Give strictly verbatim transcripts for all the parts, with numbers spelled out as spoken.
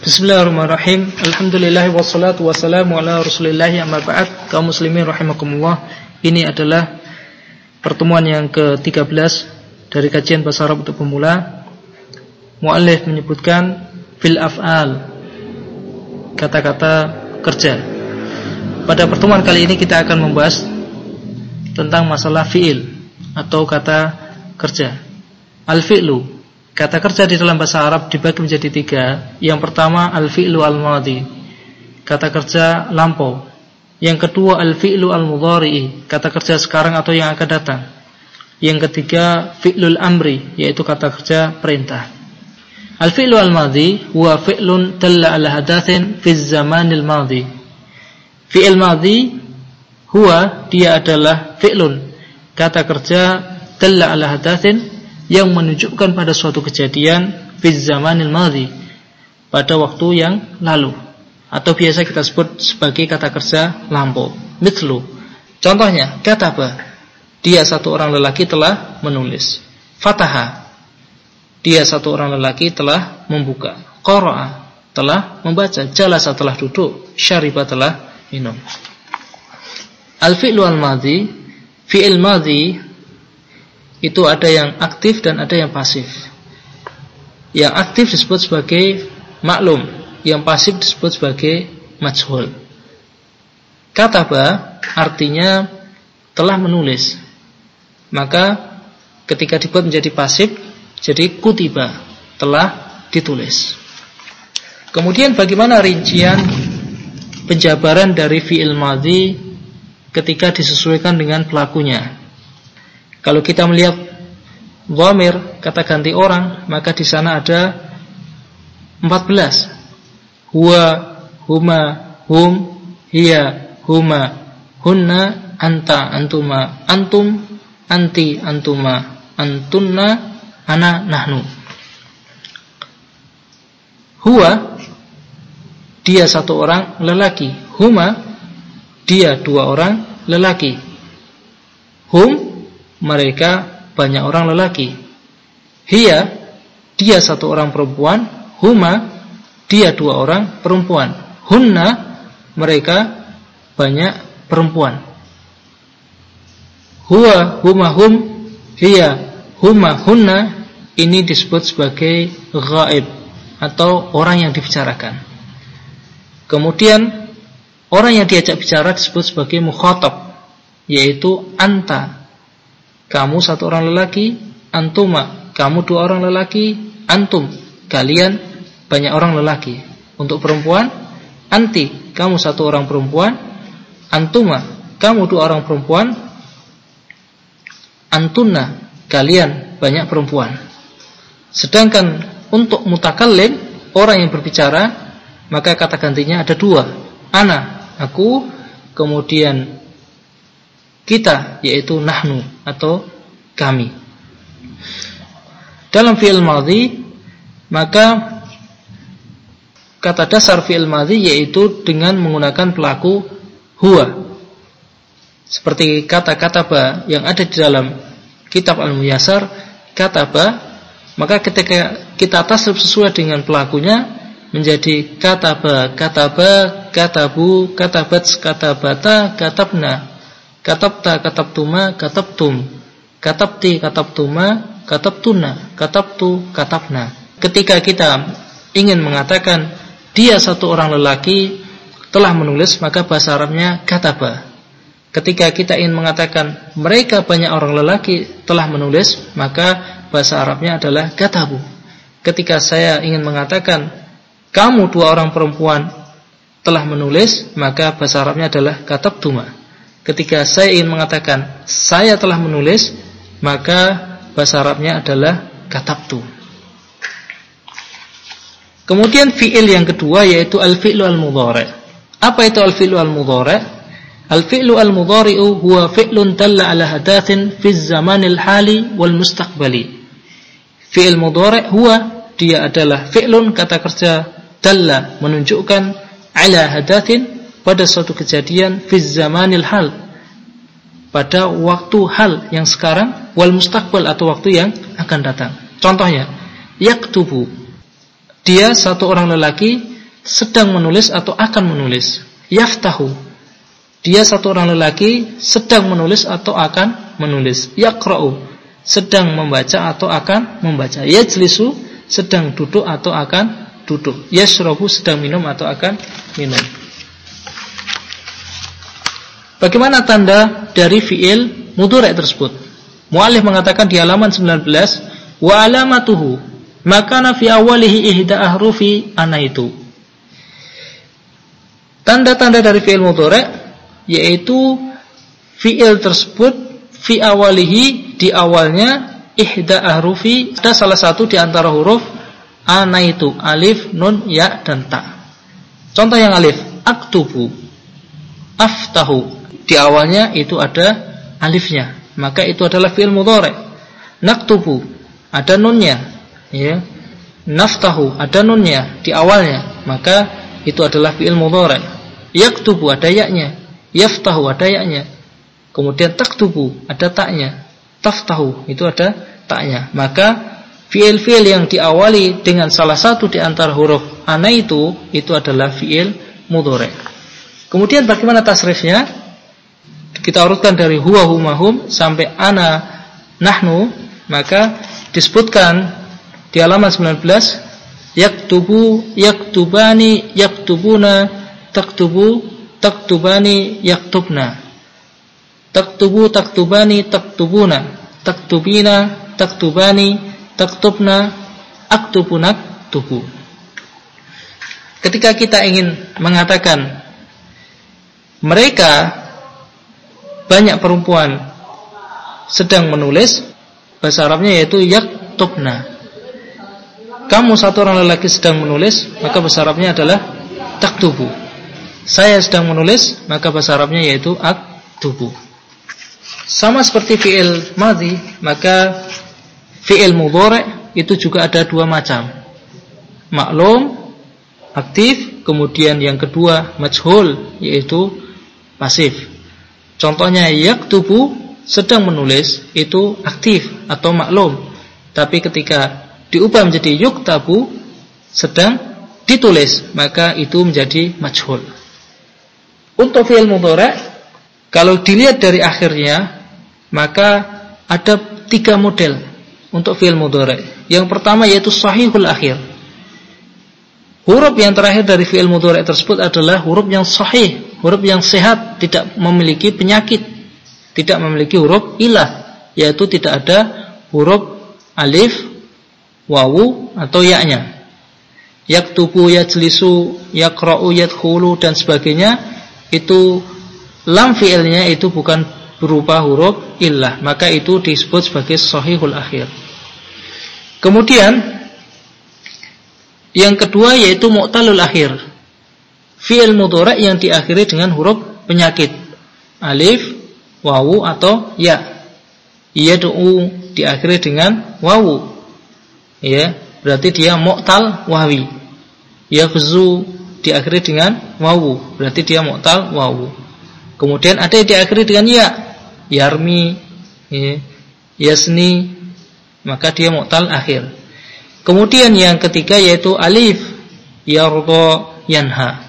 Bismillahirrahmanirrahim. Alhamdulillah wassalatu wassalamu ala Rasulillah amma ba'd. Kaum muslimin rahimakumullah. Ini adalah pertemuan yang ke tiga belas dari kajian bahasa Arab untuk pemula. Muallif menyebutkan fil af'al, kata-kata kerja. Pada pertemuan kali ini kita akan membahas tentang masalah fi'il atau kata kerja. Al-fi'lu, kata kerja di dalam bahasa Arab dibagi menjadi tiga. Yang pertama al-fi'lu al-madhi, kata kerja lampau. Yang kedua al-fi'lu al-mudhari'i, kata kerja sekarang atau yang akan datang. Yang ketiga fi'lul amri, yaitu kata kerja perintah. Al-fi'lu al-madhi huwa fi'lun dalla ala hadathin fi zamanil madhi. Fi'il madhi huwa, dia adalah fi'lun, kata kerja dalla ala hadathin, yang menunjukkan pada suatu kejadian fi zamanil madhi, pada waktu yang lalu, atau biasa kita sebut sebagai kata kerja lampau. Mithlu, contohnya kataba, dia satu orang lelaki telah menulis. Fataha, dia satu orang lelaki telah membuka. Qara'a, telah membaca. Jalasa, telah duduk. Syariba, telah minum. Al-fi'lu al-madhi, fi'il madhi itu ada yang aktif dan ada yang pasif. Yang aktif disebut sebagai maklum, yang pasif disebut sebagai majhul. Kataba artinya telah menulis, maka ketika dibuat menjadi pasif, jadi kutiba, telah ditulis. Kemudian bagaimana rincian penjabaran dari fi'il madhi ketika disesuaikan dengan pelakunya? Kalau kita melihat dhamir, kata ganti orang, maka di sana ada empat belas. Huwa, huma, hum, hiya, huma, hunna, anta, antuma, antum, anti, antuma, antunna, ana, nahnu. Huwa, dia satu orang lelaki. Huma, dia dua orang lelaki. Hum, mereka banyak orang lelaki. Hiya, dia satu orang perempuan. Huma, dia dua orang perempuan. Hunna, mereka banyak perempuan. Huwa, huma, hum, hiya, huma, hunna, ini disebut sebagai ghaib atau orang yang dibicarakan. Kemudian orang yang diajak bicara disebut sebagai mukhatab, yaitu anta, kamu satu orang lelaki. Antuma, kamu dua orang lelaki. Antum, kalian banyak orang lelaki. Untuk perempuan, anti, kamu satu orang perempuan. Antuma, kamu dua orang perempuan. Antunna, kalian banyak perempuan. Sedangkan untuk mutakallim, orang yang berbicara, maka kata gantinya ada dua. Ana, aku, kemudian kita, yaitu nahnu atau kami. Dalam fi'il madhi, maka kata dasar fi'il madhi yaitu dengan menggunakan pelaku huwa. Seperti kata kataba yang ada di dalam kitab Al-Muyassar, kataba, maka ketika kita tasrif sesuai dengan pelakunya menjadi kataba, kataba, katabu, katabat, katabata, katabna. Katabta, katabtuma, katabtum. Katabti, katabtuma, katabtuna. Katabtu, katabna. Ketika kita ingin mengatakan dia satu orang lelaki telah menulis, maka bahasa Arabnya kataba. Ketika kita ingin mengatakan mereka banyak orang lelaki telah menulis, maka bahasa Arabnya adalah katabu. Ketika saya ingin mengatakan kamu dua orang perempuan telah menulis, maka bahasa Arabnya adalah katabtuma. Ketika saya ingin mengatakan saya telah menulis, maka bahasa Arabnya adalah katabtu. Kemudian fi'il yang kedua yaitu al-fi'lu al-mudhari'. Apa itu al-fi'lu al-mudhari'? Al-fi'lu al-mudhari'u huwa fi'lun dalla ala hadathin fi zamanil hali wal mustaqbali. Fi'il mudhari' huwa, dia adalah fi'lun, kata kerja dalla, menunjukkan ala hadathin, pada suatu kejadian, fi zamanil hal, pada waktu hal yang sekarang, wal mustaqbal, atau waktu yang akan datang. Contohnya, yaktubu, dia satu orang lelaki sedang menulis atau akan menulis. Yaftahu, dia satu orang lelaki sedang menulis atau akan menulis. Yaqra'u, sedang membaca atau akan membaca. Yajlisu, sedang duduk atau akan duduk. Yashrabu, sedang minum atau akan minum. Bagaimana tanda dari fi'il mudhari' tersebut? Mu'allif mengatakan di halaman sembilan belas, wa alamatuhu makana fi awalihi ihda ahrufi anaitu. Tanda-tanda dari fi'il mudhari' yaitu fi'il tersebut fi awalihi, di awalnya ihda ahrufi, ada salah satu di antara huruf anaitu, alif, nun, ya, dan ta. Contoh yang alif, aktubu, aftahu, di awalnya itu ada alifnya, maka itu adalah fi'il mudhari'. Naktubu, ada nunnya, ya. Naftahu, ada nunnya di awalnya, maka itu adalah fi'il mudhari'. Yaktubu, ada yaknya. Yaftahu, ada yaknya. Kemudian taktubu, ada taknya. Taftahu, itu ada taknya. Maka fi'il-fi'il yang diawali dengan salah satu di antara huruf ana itu, itu adalah fi'il mudhari'. Kemudian bagaimana tasrifnya? Kita urutkan dari huwa, huma, hum sampai ana, nahnu, maka disebutkan di halaman sembilan belas, yaktubu, yaktubani, yaktubuna, taktubu, taktubani, yaktubna. Taktubu, taktubani, taktubuna, taktubina, taktubani, taktubna, aktubu, naktubu. Ketika kita ingin mengatakan mereka banyak perempuan sedang menulis, bahasa Arabnya yaitu yaktubna. Kamu satu orang lelaki sedang menulis, maka bahasa Arabnya adalah taktubu. Saya sedang menulis, maka bahasa Arabnya yaitu aktubu. Sama seperti fi'il madhi, maka fi'il mudhari' itu juga ada dua macam. Maklum, aktif, kemudian yang kedua majhul, yaitu pasif. Contohnya yaktubu, sedang menulis, itu aktif atau maklum. Tapi ketika diubah menjadi yuktabu, sedang ditulis, maka itu menjadi majhul. Untuk fi'il mudhari', kalau dilihat dari akhirnya, maka ada tiga model untuk fi'il mudhari'. Yang pertama yaitu sahihul akhir. Huruf yang terakhir dari fi'il mudhari' tersebut adalah huruf yang sahih, huruf yang sehat, tidak memiliki penyakit, tidak memiliki huruf ilah, yaitu tidak ada huruf alif, wawu atau ya-nya. Yaktubu, yajlisu, yaqra'u, yadkhulu dan sebagainya, itu lam fi'ilnya itu bukan berupa huruf ilah, maka itu disebut sebagai sahihul akhir. Kemudian yang kedua yaitu mu'talul akhir, fi'il mudhari' yang diakhiri dengan huruf penyakit, alif, wawu atau ya. Yad'u diakhiri dengan wawu, ya, berarti dia mu'tal wawi. Yaghzu diakhiri dengan wawu, berarti dia mu'tal wawu. Kemudian ada yang diakhiri dengan ya, yarmi, ya, yasni, maka dia mu'tal akhir. Kemudian yang ketiga yaitu alif, yarda, yanha.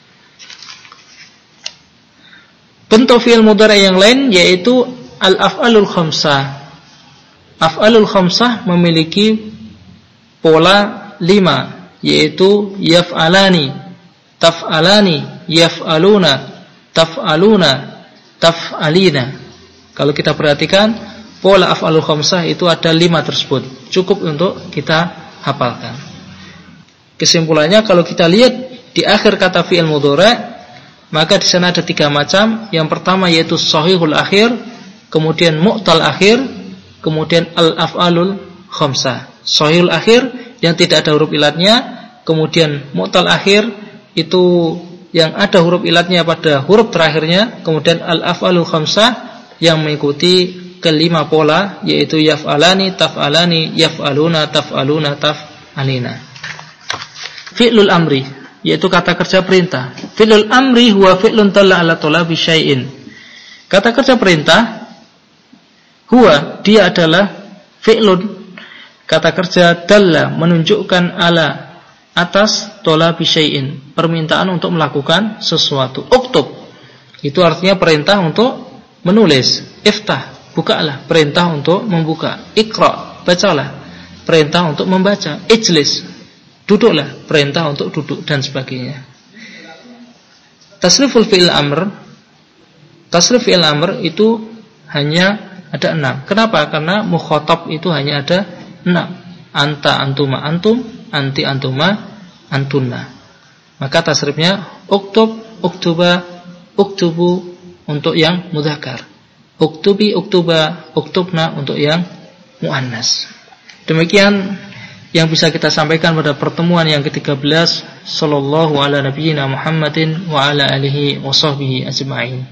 Bentuk fi'il mudhari' yang lain yaitu al-af'alul khamsah. Af'alul khamsah memiliki pola lima, yaitu yaf'alani, taf'alani, yaf'aluna, taf'aluna, taf'alina. Kalau kita perhatikan, pola af'alul khamsah itu ada lima tersebut. Cukup untuk kita hafalkan. Kesimpulannya, kalau kita lihat di akhir kata fi'il mudhari', maka di sana ada tiga macam. Yang pertama yaitu sahihul akhir, kemudian mu'tal akhir, kemudian al-af'alul khamsah. Sahihul akhir yang tidak ada huruf ilatnya, kemudian mu'tal akhir itu yang ada huruf ilatnya pada huruf terakhirnya, kemudian al-af'alul khamsah yang mengikuti kelima pola, yaitu yaf'alani, taf'alani, yaf'aluna, taf'aluna, taf'alina. Fi'lul amri, yaitu kata kerja perintah. Fi'lul amri huwa fi'lun dalla ala talabi syai'in. Kata kerja perintah, huwa, dia adalah fi'lun, kata kerja dalla, menunjukkan ala atas talabi syai'in, permintaan untuk melakukan sesuatu. Uktub itu artinya perintah untuk menulis. Iftah, bukalah, perintah untuk membuka. Iqra, bacalah, perintah untuk membaca. Ijlis, duduklah, perintah untuk duduk, dan sebagainya. Tasriful fi'il amr, tasrif fi'il amr itu hanya ada enam. Kenapa? Karena mukhatab itu hanya ada enam. Anta, antuma, antum, anti, antuma, antunna. Maka tasrifnya uktub, uktuba, uktubu untuk yang mudzakkar, uktubi, uktuba, uktubna untuk yang muannas. Demikian yang bisa kita sampaikan pada pertemuan yang ketiga belas. Sallallahu ala nabiyyina Muhammadin wa ala alihi wa sahbihi ajma'in.